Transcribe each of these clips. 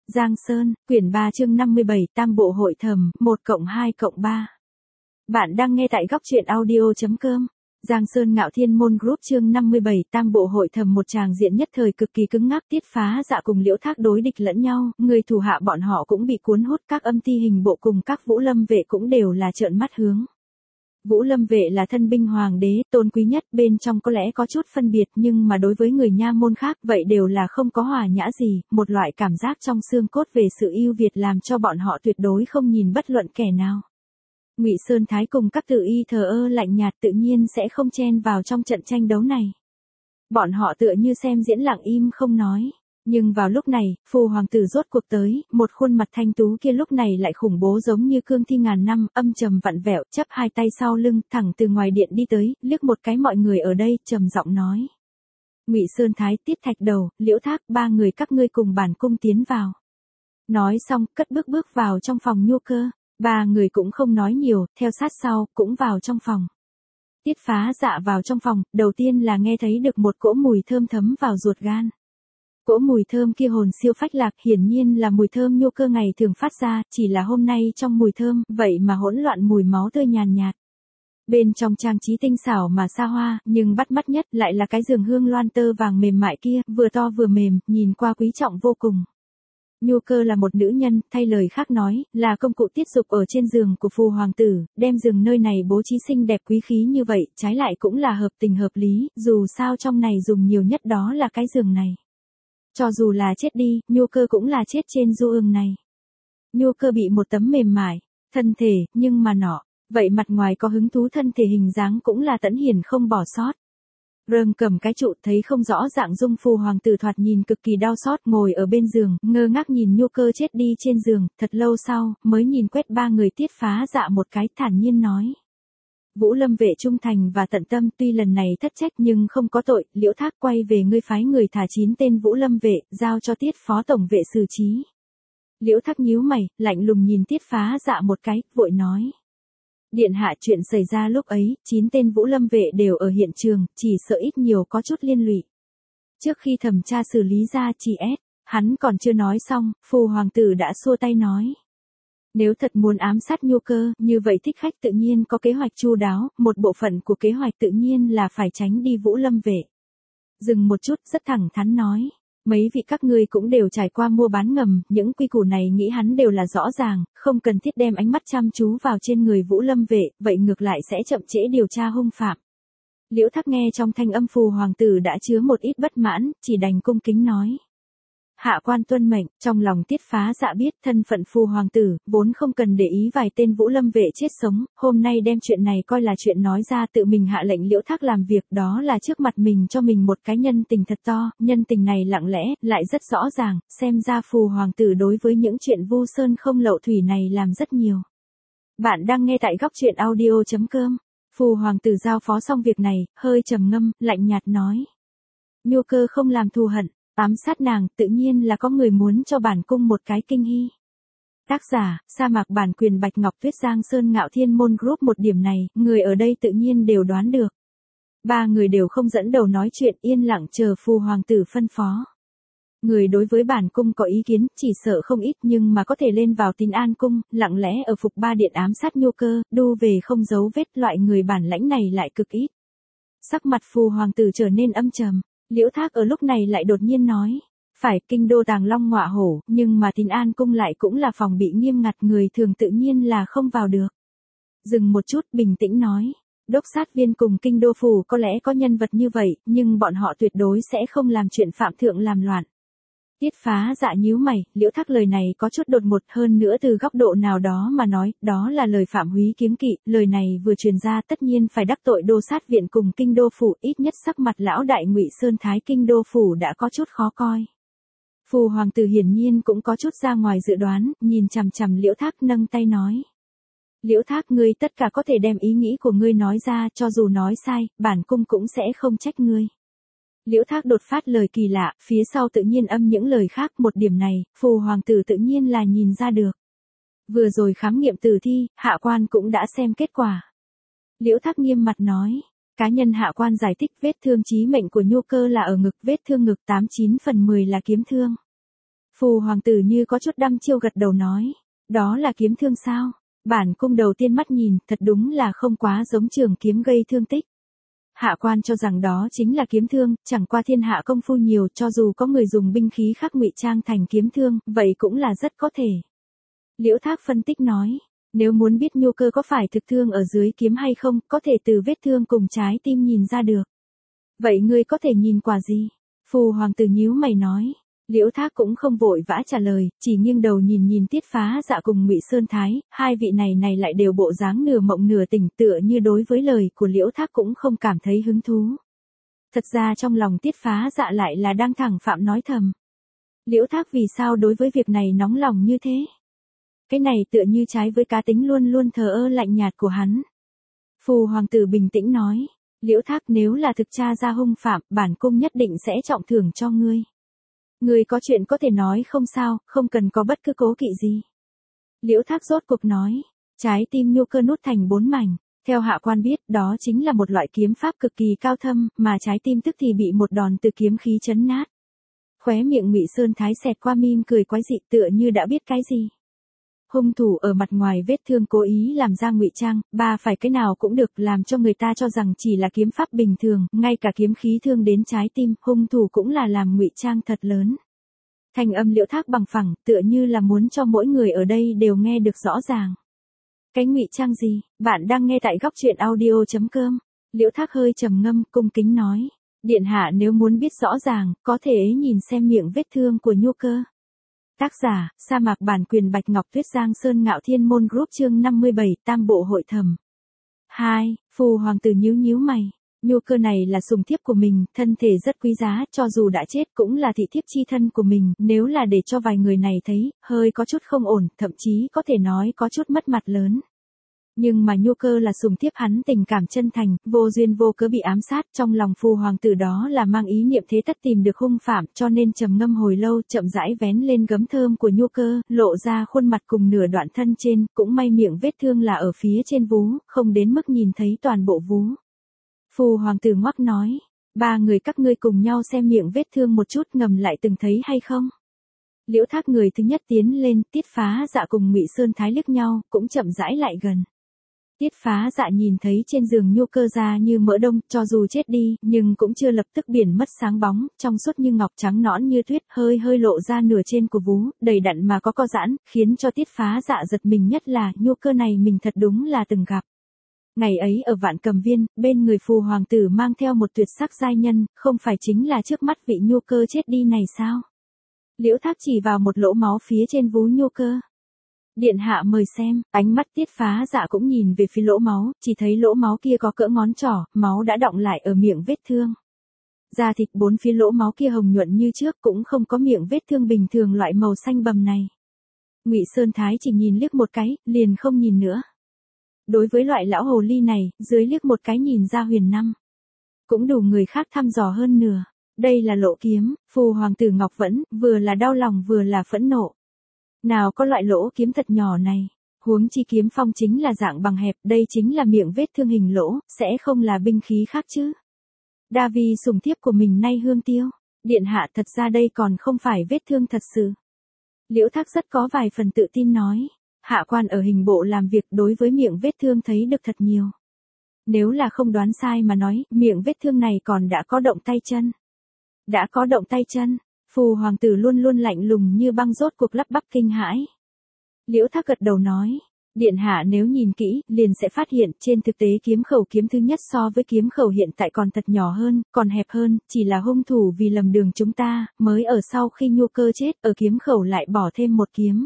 Giang Sơn, quyển 3 chương 57, Tam bộ hội thầm, 1+2+3. Bạn đang nghe tại góc truyện audio.com. Giang Sơn Ngạo Thiên Môn Group chương 57, Tam bộ hội thầm. Một tràng diện nhất thời cực kỳ cứng ngắc. Tiết Phá Dạ cùng Liễu Thác đối địch lẫn nhau, người thủ hạ bọn họ cũng bị cuốn hút, các âm ti hình bộ cùng các Vũ Lâm vệ cũng đều là trợn mắt hướng. Vũ Lâm vệ là thân binh hoàng đế, tôn quý nhất, bên trong có lẽ có chút phân biệt, nhưng mà đối với người nha môn khác, vậy đều là không có hòa nhã gì, một loại cảm giác trong xương cốt về sự ưu việt làm cho bọn họ tuyệt đối không nhìn bất luận kẻ nào. Ngụy Sơn Thái cùng các tự y thờ ơ lạnh nhạt tự nhiên sẽ không chen vào trong trận tranh đấu này. Bọn họ tựa như xem diễn lặng im không nói. Nhưng vào lúc này, phù hoàng tử rốt cuộc tới, một khuôn mặt thanh tú kia lúc này lại khủng bố giống như cương thi ngàn năm, âm trầm vặn vẹo, chắp hai tay sau lưng, thẳng từ ngoài điện đi tới, liếc một cái mọi người ở đây, trầm giọng nói. Ngụy Sơn Thái, Tiết Thạch Đầu, Liễu Thác, ba người các ngươi cùng bản cung tiến vào. Nói xong, cất bước vào trong phòng Nhu Cơ, ba người cũng không nói nhiều, theo sát sau, cũng vào trong phòng. Tiết Phá Dạ vào trong phòng, đầu tiên là nghe thấy được một cỗ mùi thơm thấm vào ruột gan. Cỗ mùi thơm kia hồn siêu phách lạc, hiển nhiên là mùi thơm Nhu Cơ ngày thường phát ra, chỉ là hôm nay trong mùi thơm, vậy mà hỗn loạn mùi máu tươi nhàn nhạt. Bên trong trang trí tinh xảo mà xa hoa, nhưng bắt mắt nhất lại là cái giường hương loan tơ vàng mềm mại kia, vừa to vừa mềm, nhìn qua quý trọng vô cùng. Nhu Cơ là một nữ nhân, thay lời khác nói, là công cụ tiết dục ở trên giường của phù hoàng tử, đem giường nơi này bố trí xinh đẹp quý khí như vậy, trái lại cũng là hợp tình hợp lý, dù sao trong này dùng nhiều nhất đó là cái giường này. Cho dù là chết đi, Nhu Cơ cũng là chết trên du ương này. Nhu Cơ bị một tấm mềm mại, thân thể, nhưng mà nọ, vậy mặt ngoài có hứng thú thân thể hình dáng cũng là tẫn hiển không bỏ sót. Rơm cầm cái trụ thấy không rõ dạng dung phù hoàng tử thoạt nhìn cực kỳ đau xót ngồi ở bên giường, ngơ ngác nhìn Nhu Cơ chết đi trên giường, thật lâu sau, mới nhìn quét ba người Tiết Phá Dạ một cái thản nhiên nói. Vũ Lâm vệ trung thành và tận tâm, tuy lần này thất trách nhưng không có tội, Liễu Thác quay về ngươi phái người thả 9 tên Vũ Lâm vệ, giao cho Tiết phó tổng vệ xử trí. Liễu Thác nhíu mày, lạnh lùng nhìn Tiết Phá Dạ một cái, vội nói. Điện hạ, chuyện xảy ra lúc ấy, 9 tên Vũ Lâm vệ đều ở hiện trường, chỉ sợ ít nhiều có chút liên lụy. Trước khi thẩm tra xử lý ra chỉ hắn còn chưa nói xong, phù hoàng tử đã xua tay nói. Nếu thật muốn ám sát Nhu Cơ, như vậy thích khách tự nhiên có kế hoạch chu đáo, một bộ phận của kế hoạch tự nhiên là phải tránh đi Vũ Lâm vệ. Dừng một chút, rất thẳng thắn nói. Mấy vị các ngươi cũng đều trải qua mua bán ngầm, những quy củ này nghĩ hắn đều là rõ ràng, không cần thiết đem ánh mắt chăm chú vào trên người Vũ Lâm vệ, vậy ngược lại sẽ chậm trễ điều tra hung phạm. Liễu Thác nghe trong thanh âm phù hoàng tử đã chứa một ít bất mãn, chỉ đành cung kính nói. Hạ quan tuân mệnh, trong lòng Tiết Phá Dạ biết thân phận phù hoàng tử, vốn không cần để ý vài tên Vũ Lâm vệ chết sống, hôm nay đem chuyện này coi là chuyện nói ra, tự mình hạ lệnh Liễu Thác làm việc, đó là trước mặt mình cho mình một cái nhân tình thật to, nhân tình này lặng lẽ, lại rất rõ ràng, xem ra phù hoàng tử đối với những chuyện vu sơn không lậu thủy này làm rất nhiều. Bạn đang nghe tại góc truyện audio.com. Phù hoàng tử giao phó xong việc này, hơi trầm ngâm, lạnh nhạt nói. Nhu Cơ không làm thù hận. Ám sát nàng, tự nhiên là có người muốn cho bản cung một cái kinh hy. Tác giả, sa mạc bản quyền Bạch Ngọc Tuyết. Giang Sơn Ngạo Thiên Môn Group. Một điểm này, người ở đây tự nhiên đều đoán được. Ba người đều không dẫn đầu nói chuyện, yên lặng chờ phù hoàng tử phân phó. Người đối với bản cung có ý kiến, chỉ sợ không ít nhưng mà có thể lên vào Tín An cung, lặng lẽ ở Phục Ba điện ám sát Nhu Cơ, đu về không giấu vết, loại người bản lãnh này lại cực ít. Sắc mặt phù hoàng tử trở nên âm trầm. Liễu Thác ở lúc này lại đột nhiên nói, phải, kinh đô Tàng Long Ngọa Hổ, nhưng mà Tín An cung lại cũng là phòng bị nghiêm ngặt, người thường tự nhiên là không vào được. Dừng một chút, bình tĩnh nói, đốc sát viên cùng kinh đô phủ có lẽ có nhân vật như vậy, nhưng bọn họ tuyệt đối sẽ không làm chuyện phạm thượng làm loạn. Tiết Phá Dạ nhíu mày, Liễu Thác lời này có chút đột ngột, hơn nữa từ góc độ nào đó mà nói, đó là lời phạm húy kiếm kỵ, lời này vừa truyền ra tất nhiên phải đắc tội đô sát viện cùng kinh đô phủ, ít nhất sắc mặt lão đại Ngụy Sơn Thái kinh đô phủ đã có chút khó coi. Phù hoàng tử hiển nhiên cũng có chút ra ngoài dự đoán, nhìn chằm chằm Liễu Thác nâng tay nói. Liễu Thác, ngươi tất cả có thể đem ý nghĩ của ngươi nói ra, cho dù nói sai, bản cung cũng sẽ không trách ngươi. Liễu Thác đột phát lời kỳ lạ, phía sau tự nhiên âm những lời khác, một điểm này, phù hoàng tử tự nhiên là nhìn ra được. Vừa rồi khám nghiệm tử thi, hạ quan cũng đã xem kết quả. Liễu Thác nghiêm mặt nói, cá nhân hạ quan giải thích vết thương chí mệnh của Nhu Cơ là ở ngực, vết thương ngực 89/10 là kiếm thương. Phù hoàng tử như có chút đăm chiêu gật đầu nói. Đó là kiếm thương sao? Bản cung đầu tiên mắt nhìn, thật đúng là không quá giống trường kiếm gây thương tích. Hạ quan cho rằng đó chính là kiếm thương, chẳng qua thiên hạ công phu nhiều, cho dù có người dùng binh khí khác ngụy trang thành kiếm thương, vậy cũng là rất có thể. Liễu Thác phân tích nói, nếu muốn biết Nhu Cơ có phải thực thương ở dưới kiếm hay không, có thể từ vết thương cùng trái tim nhìn ra được. Vậy ngươi có thể nhìn quả gì? Phù hoàng tử nhíu mày nói. Liễu Thác cũng không vội vã trả lời, chỉ nghiêng đầu nhìn nhìn Tiết Phá Dạ cùng Ngụy Sơn Thái, hai vị này lại đều bộ dáng nửa mộng nửa tỉnh, tựa như đối với lời của Liễu Thác cũng không cảm thấy hứng thú. Thật ra trong lòng Tiết Phá Dạ lại là đang thẳng phạm nói thầm. Liễu Thác vì sao đối với việc này nóng lòng như thế? Cái này tựa như trái với cá tính luôn luôn thờ ơ lạnh nhạt của hắn. Phù hoàng tử bình tĩnh nói, Liễu Thác, nếu là thực tra ra hung phạm, bản cung nhất định sẽ trọng thưởng cho ngươi. Ngươi có chuyện có thể nói không sao, không cần có bất cứ cố kỵ gì. Liễu Thác rốt cuộc nói, trái tim Nhu Cơ nút thành 4 mảnh. Theo hạ quan biết, đó chính là một loại kiếm pháp cực kỳ cao thâm, mà trái tim tức thì bị một đòn từ kiếm khí chấn nát. Khóe miệng Ngụy Sơn Thái xẹt qua mỉm cười quái dị, tựa như đã biết cái gì. Hung thủ ở mặt ngoài vết thương cố ý làm ra ngụy trang, phải cái nào cũng được, làm cho người ta cho rằng chỉ là kiếm pháp bình thường, ngay cả kiếm khí thương đến trái tim, hung thủ cũng là làm ngụy trang thật lớn. Thanh âm Liễu Thác bằng phẳng, tựa như là muốn cho mỗi người ở đây đều nghe được rõ ràng. Cái ngụy trang gì? Bạn đang nghe tại góc truyện audio.com. Liễu Thác hơi trầm ngâm, cung kính nói, điện hạ nếu muốn biết rõ ràng, có thể nhìn xem miệng vết thương của Nhu Cơ. Tác giả, sa mạc bản quyền Bạch Ngọc Tuyết, Giang Sơn Ngạo Thiên Môn Group, chương 57, Tam Bộ Hội Thẩm. 2. Phù hoàng tử nhíu mày. Nhu Cơ này là sùng thiếp của mình, thân thể rất quý giá, cho dù đã chết cũng là thị thiếp chi thân của mình, nếu là để cho vài người này thấy, hơi có chút không ổn, thậm chí có thể nói có chút mất mặt lớn. Nhưng mà Nhu Cơ là sùng thiếp hắn, tình cảm chân thành, vô duyên vô cớ bị ám sát, trong lòng phù hoàng tử đó là mang ý niệm thế tất tìm được hung phạm, cho nên trầm ngâm hồi lâu, chậm rãi vén lên gấm thơm của Nhu Cơ, lộ ra khuôn mặt cùng nửa đoạn thân trên, cũng may miệng vết thương là ở phía trên vú, không đến mức nhìn thấy toàn bộ vú. Phù hoàng tử ngoắc nói, 3 người các ngươi cùng nhau xem miệng vết thương một chút, ngầm lại từng thấy hay không? Liễu Thác người thứ nhất tiến lên, Tiết Phá Dạ cùng Ngụy Sơn Thái liếc nhau, cũng chậm rãi lại gần. Tiết Phá Dạ nhìn thấy trên giường Nhu Cơ da như mỡ đông, cho dù chết đi, nhưng cũng chưa lập tức biển mất sáng bóng, trong suốt như ngọc, trắng nõn như tuyết, hơi lộ ra nửa trên của vú, đầy đặn mà có co giãn, khiến cho Tiết Phá Dạ giật mình, nhất là Nhu Cơ này mình thật đúng là từng gặp. Ngày ấy ở Vạn Cầm Viên, bên người phù hoàng tử mang theo một tuyệt sắc giai nhân, không phải chính là trước mắt vị Nhu Cơ chết đi này sao? Liễu Thác chỉ vào một lỗ máu phía trên vú Nhu Cơ. Điện hạ mời xem, ánh mắt Tiết Phá Dạ cũng nhìn về phía lỗ máu, chỉ thấy lỗ máu kia có cỡ ngón trỏ, máu đã đọng lại ở miệng vết thương. Da thịt bốn phía lỗ máu kia hồng nhuận như trước, cũng không có miệng vết thương bình thường loại màu xanh bầm này. Ngụy Sơn Thái chỉ nhìn liếc một cái, liền không nhìn nữa. Đối với loại lão hồ ly này, dưới liếc một cái nhìn ra huyền năm. Cũng đủ người khác thăm dò hơn nửa. Đây là lỗ kiếm, phù hoàng tử Ngọc Vẫn, vừa là đau lòng vừa là phẫn nộ. Nào có loại lỗ kiếm thật nhỏ này, huống chi kiếm phong chính là dạng bằng hẹp, đây chính là miệng vết thương hình lỗ, sẽ không là binh khí khác chứ. Davi sùng thiếp của mình nay hương tiêu, điện hạ thật ra đây còn không phải vết thương thật sự. Liễu Thác rất có vài phần tự tin nói, hạ quan ở hình bộ làm việc đối với miệng vết thương thấy được thật nhiều. Nếu là không đoán sai mà nói, miệng vết thương này còn đã có động tay chân. Đã có động tay chân. Phù hoàng tử luôn luôn lạnh lùng như băng, rốt cuộc lắp bắp kinh hãi. Liễu Thác gật đầu nói, điện hạ nếu nhìn kỹ, liền sẽ phát hiện, trên thực tế kiếm khẩu kiếm thứ nhất so với kiếm khẩu hiện tại còn thật nhỏ hơn, còn hẹp hơn, chỉ là hung thủ vì lầm đường chúng ta, mới ở sau khi Nhu Cơ chết, ở kiếm khẩu lại bỏ thêm một kiếm.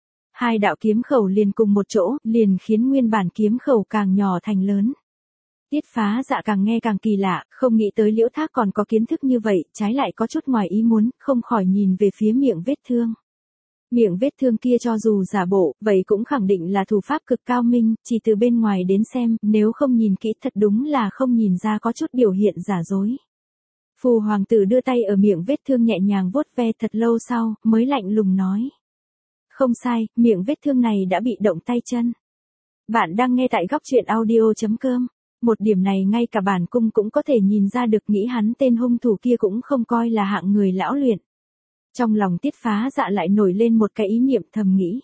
2 đạo kiếm khẩu liền cùng một chỗ, liền khiến nguyên bản kiếm khẩu càng nhỏ thành lớn. Tiết Phá Dạ càng nghe càng kỳ lạ, không nghĩ tới Liễu Thác còn có kiến thức như vậy, trái lại có chút ngoài ý muốn, không khỏi nhìn về phía miệng vết thương. Miệng vết thương kia cho dù giả bộ, vậy cũng khẳng định là thủ pháp cực cao minh, chỉ từ bên ngoài đến xem, nếu không nhìn kỹ thật đúng là không nhìn ra có chút biểu hiện giả dối. Phù hoàng tử đưa tay ở miệng vết thương nhẹ nhàng vuốt ve thật lâu sau, mới lạnh lùng nói. Không sai, miệng vết thương này đã bị động tay chân. Bạn đang nghe tại góc truyện audio.com. Một điểm này ngay cả bản cung cũng có thể nhìn ra được, nghĩ hắn tên hung thủ kia cũng không coi là hạng người lão luyện. Trong lòng Tiết Phá Dạ lại nổi lên một cái ý niệm thầm nghĩ.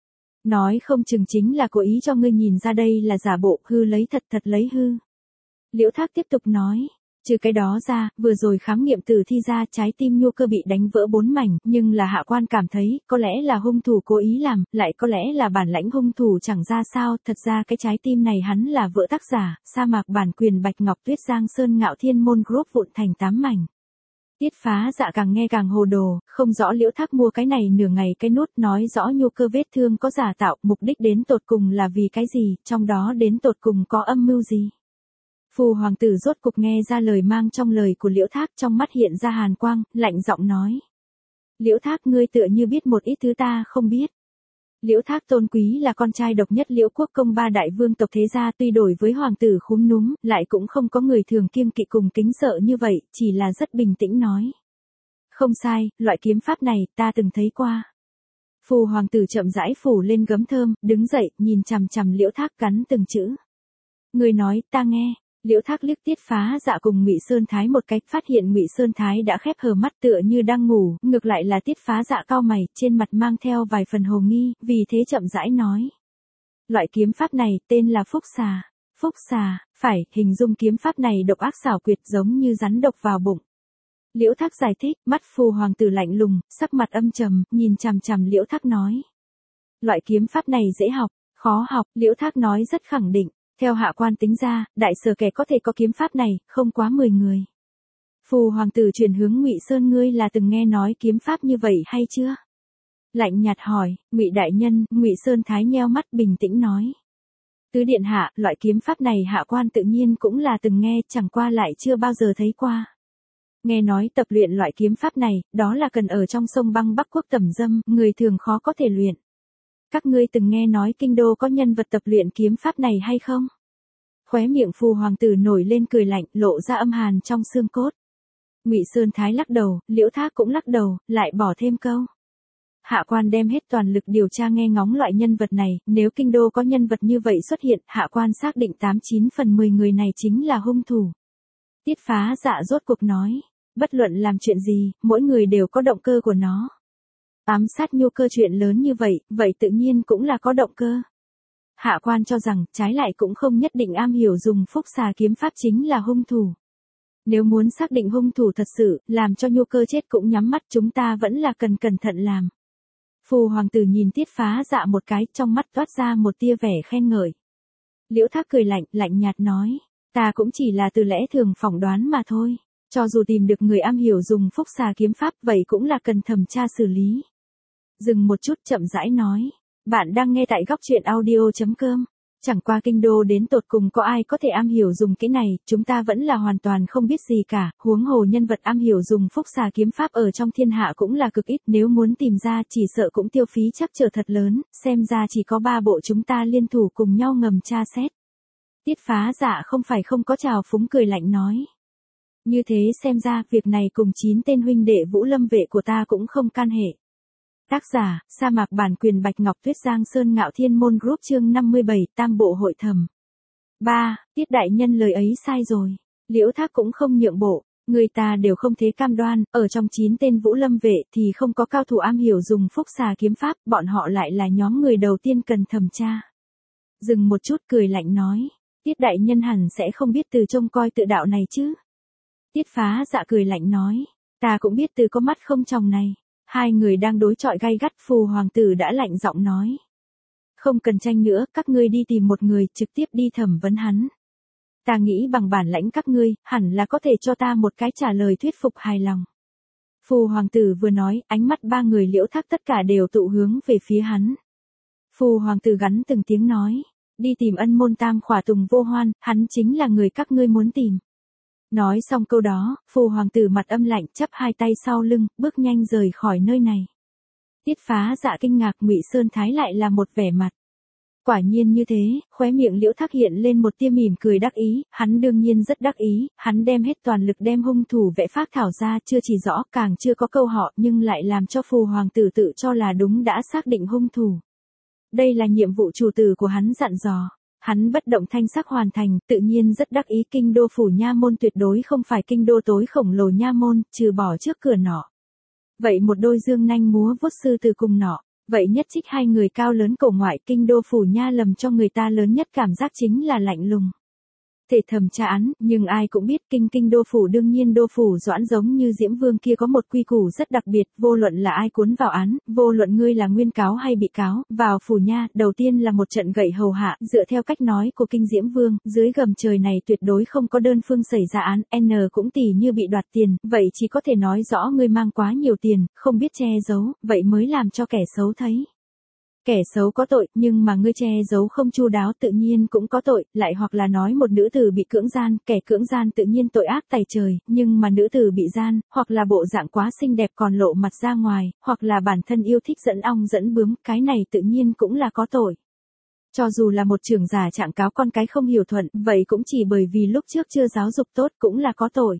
Nói không chừng chính là cố ý cho ngươi nhìn ra đây là giả bộ, hư lấy thật, thật lấy hư. Liễu Thác tiếp tục nói. Trừ cái đó ra, vừa rồi khám nghiệm tử thi ra trái tim Nhu Cơ bị đánh vỡ 4 mảnh, nhưng là hạ quan cảm thấy, có lẽ là hung thủ cố ý làm, lại có lẽ là bản lãnh hung thủ chẳng ra sao, thật ra cái trái tim này hắn là vỡ tác giả, sa mạc bản quyền Bạch Ngọc Tuyết Giang Sơn Ngạo Thiên Môn Group vụn thành 8 mảnh. Tiết Phá Dạ càng nghe càng hồ đồ, không rõ Liễu Thác mua cái này nửa ngày cái nút nói rõ Nhu Cơ vết thương có giả tạo, mục đích đến tột cùng là vì cái gì, trong đó đến tột cùng có âm mưu gì. Phù hoàng tử rốt cục nghe ra lời mang trong lời của Liễu Thác, trong mắt hiện ra hàn quang, lạnh giọng nói. Liễu Thác, ngươi tựa như biết một ít thứ ta không biết. Liễu Thác tôn quý là con trai độc nhất Liễu Quốc Công ba đại vương tộc thế gia, tuy đổi với hoàng tử khúm núm, lại cũng không có người thường kiêng kỵ cùng kính sợ như vậy, chỉ là rất bình tĩnh nói. Không sai, loại kiếm pháp này, ta từng thấy qua. Phù hoàng tử chậm rãi phủ lên gấm thơm, đứng dậy, nhìn chằm chằm Liễu Thác cắn từng chữ. Người nói, ta nghe. Liễu Thác liếc Tiết Phá Dạ cùng Ngụy Sơn Thái một cái, phát hiện Ngụy Sơn Thái đã khép hờ mắt tựa như đang ngủ, ngược lại là Tiết Phá Dạ cau mày, trên mặt mang theo vài phần hồ nghi, vì thế chậm rãi nói. Loại kiếm pháp này tên là Phúc Xà. Phúc Xà, phải, hình dung kiếm pháp này độc ác xảo quyệt giống như rắn độc vào bụng. Liễu Thác giải thích, mắt phù hoàng tử lạnh lùng, sắc mặt âm trầm, nhìn chằm chằm Liễu Thác nói. Loại kiếm pháp này dễ học, khó học, Liễu Thác nói rất khẳng định. Theo hạ quan tính ra, đại sở kẻ có thể có kiếm pháp này, không quá 10 người. Phù hoàng tử chuyển hướng Ngụy Sơn, ngươi là từng nghe nói kiếm pháp như vậy hay chưa? Lạnh nhạt hỏi, Ngụy đại nhân, Ngụy Sơn Thái nheo mắt bình tĩnh nói. Tứ điện hạ, loại kiếm pháp này hạ quan tự nhiên cũng là từng nghe, chẳng qua lại chưa bao giờ thấy qua. Nghe nói tập luyện loại kiếm pháp này, đó là cần ở trong sông băng Bắc Quốc tẩm dâm, người thường khó có thể luyện. Các ngươi từng nghe nói kinh đô có nhân vật tập luyện kiếm pháp này hay không? Khóe miệng phù hoàng tử nổi lên cười lạnh, lộ ra âm hàn trong xương cốt. Ngụy Sơn Thái lắc đầu, Liễu Thác cũng lắc đầu, lại bỏ thêm câu. Hạ quan đem hết toàn lực điều tra nghe ngóng loại nhân vật này, nếu kinh đô có nhân vật như vậy xuất hiện, hạ quan xác định 89 phần 10 người này chính là hung thủ. Tiết Phá Dạ rốt cuộc nói, bất luận làm chuyện gì, mỗi người đều có động cơ của nó. Ám sát Nhu Cơ chuyện lớn như vậy, vậy tự nhiên cũng là có động cơ. Hạ quan cho rằng, trái lại cũng không nhất định am hiểu dùng Phúc Xà kiếm pháp chính là hung thủ. Nếu muốn xác định hung thủ thật sự, làm cho Nhu Cơ chết cũng nhắm mắt, chúng ta vẫn là cần cẩn thận làm. Phù hoàng tử nhìn Tiết Phá Dạ một cái, trong mắt toát ra một tia vẻ khen ngợi. Liễu Thác cười lạnh, lạnh nhạt nói, ta cũng chỉ là từ lẽ thường phỏng đoán mà thôi. Cho dù tìm được người am hiểu dùng Phúc Xà kiếm pháp, vậy cũng là cần thẩm tra xử lý. Dừng một chút chậm rãi nói. Bạn đang nghe tại góc truyện audio.com. Chẳng qua kinh đô đến tột cùng có ai có thể am hiểu dùng cái này, chúng ta vẫn là hoàn toàn không biết gì cả, huống hồ nhân vật am hiểu dùng Phúc Xà kiếm pháp ở trong thiên hạ cũng là cực ít, nếu muốn tìm ra chỉ sợ cũng tiêu phí chắc trở thật lớn, xem ra chỉ có 3 bộ chúng ta liên thủ cùng nhau ngầm tra xét. Tiết Phá Dạ không phải không có trào phúng cười lạnh nói. Như thế xem ra, việc này cùng 9 tên huynh đệ Vũ Lâm vệ của ta cũng không can hệ. Tác giả, sa mạc bản quyền Bạch Ngọc Tuyết Giang Sơn Ngạo Thiên Môn Group chương 57, Tam bộ hội thẩm. 3. Tiết đại nhân lời ấy sai rồi. Liễu Thác cũng không nhượng bộ, người ta đều không thế cam đoan, ở trong 9 tên Vũ Lâm vệ thì không có cao thủ am hiểu dùng Phúc Xà kiếm pháp, bọn họ lại là nhóm người đầu tiên cần thẩm tra. Dừng một chút cười lạnh nói, Tiết đại nhân hẳn sẽ không biết từ trông coi tự đạo này chứ. Tiết Phá Dạ cười lạnh nói, ta cũng biết từ có mắt không tròng này. Hai người đang đối chọi gay gắt, phù hoàng tử đã lạnh giọng nói. Không cần tranh nữa, các ngươi đi tìm một người, trực tiếp đi thẩm vấn hắn. Ta nghĩ bằng bản lãnh các ngươi, hẳn là có thể cho ta một cái trả lời thuyết phục hài lòng. Phù hoàng tử vừa nói, ánh mắt 3 người Liễu Thác tất cả đều tụ hướng về phía hắn. Phù hoàng tử gắn từng tiếng nói, đi tìm Ân Môn Tam Khỏa Tùng Vô Hoan, hắn chính là người các ngươi muốn tìm. Nói xong câu đó, phù hoàng tử mặt âm lạnh chắp hai tay sau lưng, bước nhanh rời khỏi nơi này. Tiết Phá Dạ kinh ngạc, Ngụy Sơn Thái lại là một vẻ mặt. Quả nhiên như thế, khóe miệng Liễu Thác hiện lên một tia mỉm cười đắc ý, hắn đương nhiên rất đắc ý, hắn đem hết toàn lực đem hung thủ vẽ phác thảo ra, chưa chỉ rõ, càng chưa có câu họ, nhưng lại làm cho phù hoàng tử tự cho là đúng đã xác định hung thủ. Đây là nhiệm vụ chủ tử của hắn dặn dò. Hắn bất động thanh sắc hoàn thành, tự nhiên rất đắc ý, kinh đô phủ nha môn tuyệt đối không phải kinh đô tối khổng lồ nha môn, trừ bỏ trước cửa nọ. Vậy một đôi dương nanh múa vuốt sư từ cùng nọ. Vậy nhất trích hai người cao lớn cổ ngoại kinh đô phủ nha lầm cho người ta lớn nhất cảm giác chính là lạnh lùng. Thể thẩm tra án, nhưng ai cũng biết kinh đô phủ đương nhiên đô phủ Doãn giống như Diễm Vương kia có một quy củ rất đặc biệt, vô luận là ai cuốn vào án, vô luận ngươi là nguyên cáo hay bị cáo, vào phủ nha, đầu tiên là một trận gậy hầu hạ, dựa theo cách nói của kinh Diễm Vương, dưới gầm trời này tuyệt đối không có đơn phương xảy ra án, N cũng tỉ như bị đoạt tiền, vậy chỉ có thể nói rõ ngươi mang quá nhiều tiền, không biết che giấu, vậy mới làm cho kẻ xấu thấy. Kẻ xấu có tội, nhưng mà ngươi che giấu không chu đáo tự nhiên cũng có tội, lại hoặc là nói một nữ tử bị cưỡng gian, kẻ cưỡng gian tự nhiên tội ác tày trời, nhưng mà nữ tử bị gian, hoặc là bộ dạng quá xinh đẹp còn lộ mặt ra ngoài, hoặc là bản thân yêu thích dẫn ong dẫn bướm, cái này tự nhiên cũng là có tội. Cho dù là một trưởng giả trạng cáo con cái không hiểu thuận, vậy cũng chỉ bởi vì lúc trước chưa giáo dục tốt cũng là có tội.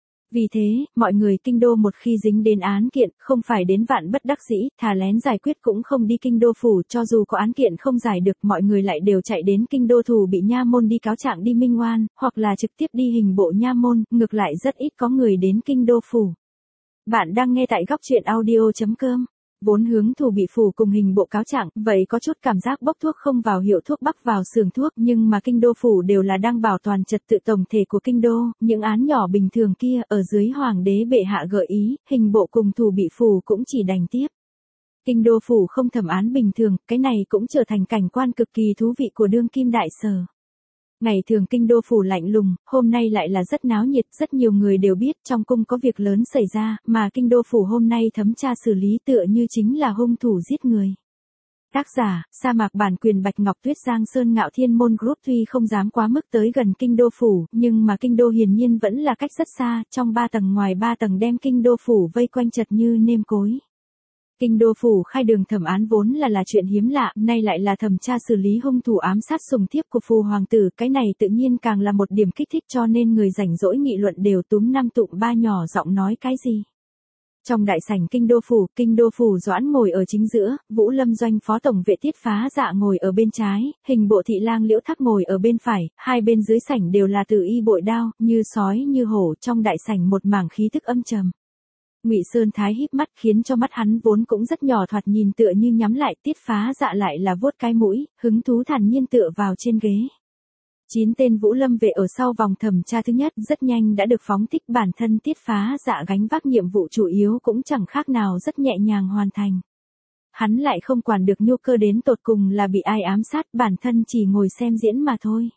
Vì thế, mọi người kinh đô một khi dính đến án kiện, không phải đến vạn bất đắc dĩ, thà lén giải quyết cũng không đi kinh đô phủ, cho dù có án kiện không giải được, mọi người lại đều chạy đến kinh đô thủ bị nha môn đi cáo trạng đi minh oan, hoặc là trực tiếp đi hình bộ nha môn, ngược lại rất ít có người đến kinh đô phủ. Bạn đang nghe tại góc truyện audio.com. Vốn hướng thủ bị phủ cùng hình bộ cáo trạng, vậy có chút cảm giác bốc thuốc không vào hiệu thuốc bắc vào xưởng thuốc, nhưng mà kinh đô phủ đều là đang bảo toàn trật tự tổng thể của kinh đô, những án nhỏ bình thường kia ở dưới hoàng đế bệ hạ gợi ý, hình bộ cùng thủ bị phủ cũng chỉ đành tiếp. Kinh đô phủ không thẩm án bình thường, cái này cũng trở thành cảnh quan cực kỳ thú vị của đương kim đại sở. Ngày thường kinh đô phủ lạnh lùng, hôm nay lại là rất náo nhiệt, rất nhiều người đều biết trong cung có việc lớn xảy ra, mà kinh đô phủ hôm nay thẩm tra xử lý tựa như chính là hung thủ giết người. Tác giả, sa mạc bản quyền Bạch Ngọc Tuyết Giang Sơn Ngạo Thiên Môn Group tuy không dám quá mức tới gần kinh đô phủ, nhưng mà kinh đô hiển nhiên vẫn là cách rất xa, trong 3 tầng ngoài 3 tầng đem kinh đô phủ vây quanh chật như nêm cối. Kinh đô phủ khai đường thẩm án vốn là chuyện hiếm lạ, nay lại là thẩm tra xử lý hung thủ ám sát sùng thiếp của phù hoàng tử, cái này tự nhiên càng là một điểm kích thích cho nên người rảnh rỗi nghị luận đều túm năm tụm ba nhỏ giọng nói cái gì. Trong đại sảnh kinh đô phủ Doãn ngồi ở chính giữa, Vũ Lâm doanh phó tổng vệ Tiết Phá Dạ ngồi ở bên trái, hình bộ thị lang Liễu Thác ngồi ở bên phải, hai bên dưới sảnh đều là tử y bội đao, như sói như hổ, trong đại sảnh một mảng khí tức âm trầm. Ngụy Sơn Thái híp mắt khiến cho mắt hắn vốn cũng rất nhỏ thoạt nhìn tựa như nhắm lại, Tiết Phá Dạ lại là vuốt cái mũi, hứng thú thản nhiên tựa vào trên ghế. 9 tên Vũ Lâm vệ ở sau vòng thẩm tra thứ nhất rất nhanh đã được phóng thích, bản thân Tiết Phá Dạ gánh vác nhiệm vụ chủ yếu cũng chẳng khác nào rất nhẹ nhàng hoàn thành. Hắn lại không quản được nhu cơ đến tột cùng là bị ai ám sát, bản thân chỉ ngồi xem diễn mà thôi.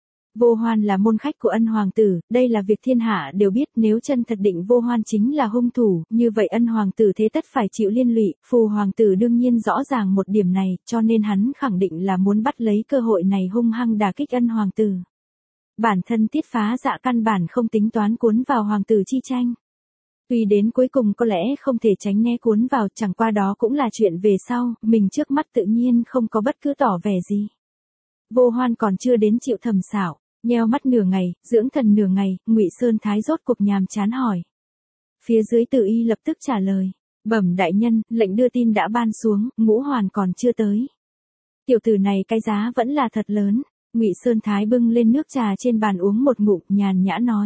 Vô Hoan là môn khách của Ân hoàng tử, đây là việc thiên hạ đều biết, nếu chân thật định Vô Hoan chính là hung thủ, như vậy Ân hoàng tử thế tất phải chịu liên lụy, phù hoàng tử đương nhiên rõ ràng một điểm này, cho nên hắn khẳng định là muốn bắt lấy cơ hội này hung hăng đả kích Ân hoàng tử. Bản thân Tiết Phá Dạ căn bản không tính toán cuốn vào hoàng tử chi tranh. Tuy đến cuối cùng có lẽ không thể tránh né cuốn vào, chẳng qua đó cũng là chuyện về sau, mình trước mắt tự nhiên không có bất cứ tỏ vẻ gì. Vô Hoan còn chưa đến chịu thẩm xảo. Nheo mắt nửa ngày, dưỡng thần nửa ngày, Ngụy Sơn Thái rốt cuộc nhàm chán hỏi. Phía dưới tử y lập tức trả lời. Bẩm đại nhân, lệnh đưa tin đã ban xuống, Ngũ Hoàn còn chưa tới. Tiểu tử này cái giá vẫn là thật lớn. Ngụy Sơn Thái bưng lên nước trà trên bàn uống một ngụm, nhàn nhã nói.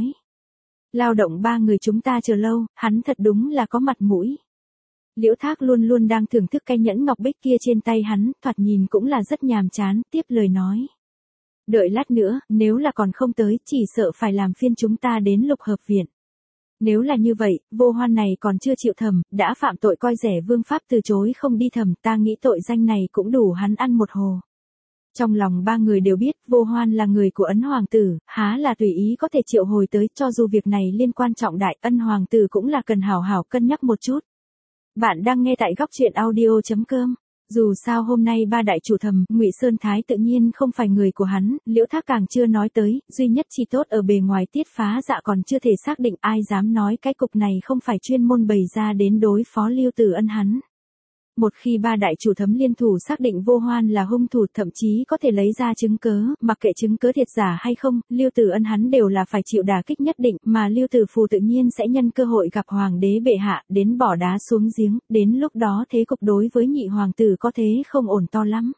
Lao động 3 người chúng ta chờ lâu, hắn thật đúng là có mặt mũi. Liễu Thác luôn luôn đang thưởng thức cái nhẫn ngọc bích kia trên tay hắn, thoạt nhìn cũng là rất nhàm chán, tiếp lời nói. Đợi lát nữa, nếu là còn không tới, chỉ sợ phải làm phiên chúng ta đến Lục Hợp viện. Nếu là như vậy, Vô Hoan này còn chưa chịu thẩm, đã phạm tội coi rẻ vương pháp từ chối không đi thẩm, ta nghĩ tội danh này cũng đủ hắn ăn một hồ. Trong lòng 3 người đều biết, Vô Hoan là người của Ấn hoàng tử, há là tùy ý có thể triệu hồi tới, cho dù việc này liên quan trọng đại, Ân hoàng tử cũng là cần hảo hảo cân nhắc một chút. Bạn đang nghe tại góc truyện audio.com. Dù sao hôm nay 3 đại chủ thẩm, Ngụy Sơn Thái tự nhiên không phải người của hắn, Liễu Thác càng chưa nói tới, duy nhất chỉ tốt ở bề ngoài Tiết Phá Dạ còn chưa thể xác định, ai dám nói cái cục này không phải chuyên môn bày ra đến đối phó Lưu Tử Ân hắn. Một khi 3 đại chủ thẩm liên thủ xác định Vô Hoan là hung thủ, thậm chí có thể lấy ra chứng cớ, mặc kệ chứng cớ thiệt giả hay không, Lưu Tử Ân hắn đều là phải chịu đả kích nhất định, mà Lưu Tử Phù tự nhiên sẽ nhân cơ hội gặp hoàng đế bệ hạ, đến bỏ đá xuống giếng, đến lúc đó thế cục đối với nhị hoàng tử có thế không ổn to lắm.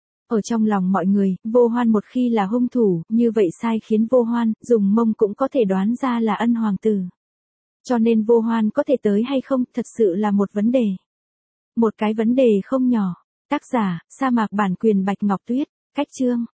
Ở trong lòng mọi người, Vô Hoan một khi là hung thủ, như vậy sai khiến Vô Hoan, dùng mông cũng có thể đoán ra là Ân hoàng tử. Cho nên Vô Hoan có thể tới hay không thật sự là một vấn đề. Một cái vấn đề không nhỏ. Tác giả, sa mạc bản quyền Bạch Ngọc Tuyết, cách chương.